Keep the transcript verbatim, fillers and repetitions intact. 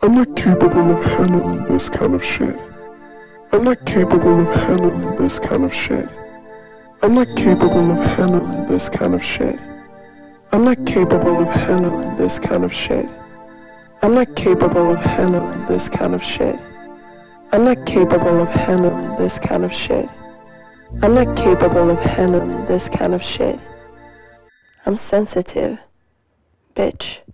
I'm not capable of handling this kind of shit. I'm not capable of handling this kind of shit. I'm not capable of handling this kind of shit. I'm not capable of handling this kind of shit. I'm not capable of handling this kind of shit. I'm not capable of handling this kind of shit. I'm not capable of handling this kind of shit. I'm sensitive, bitch.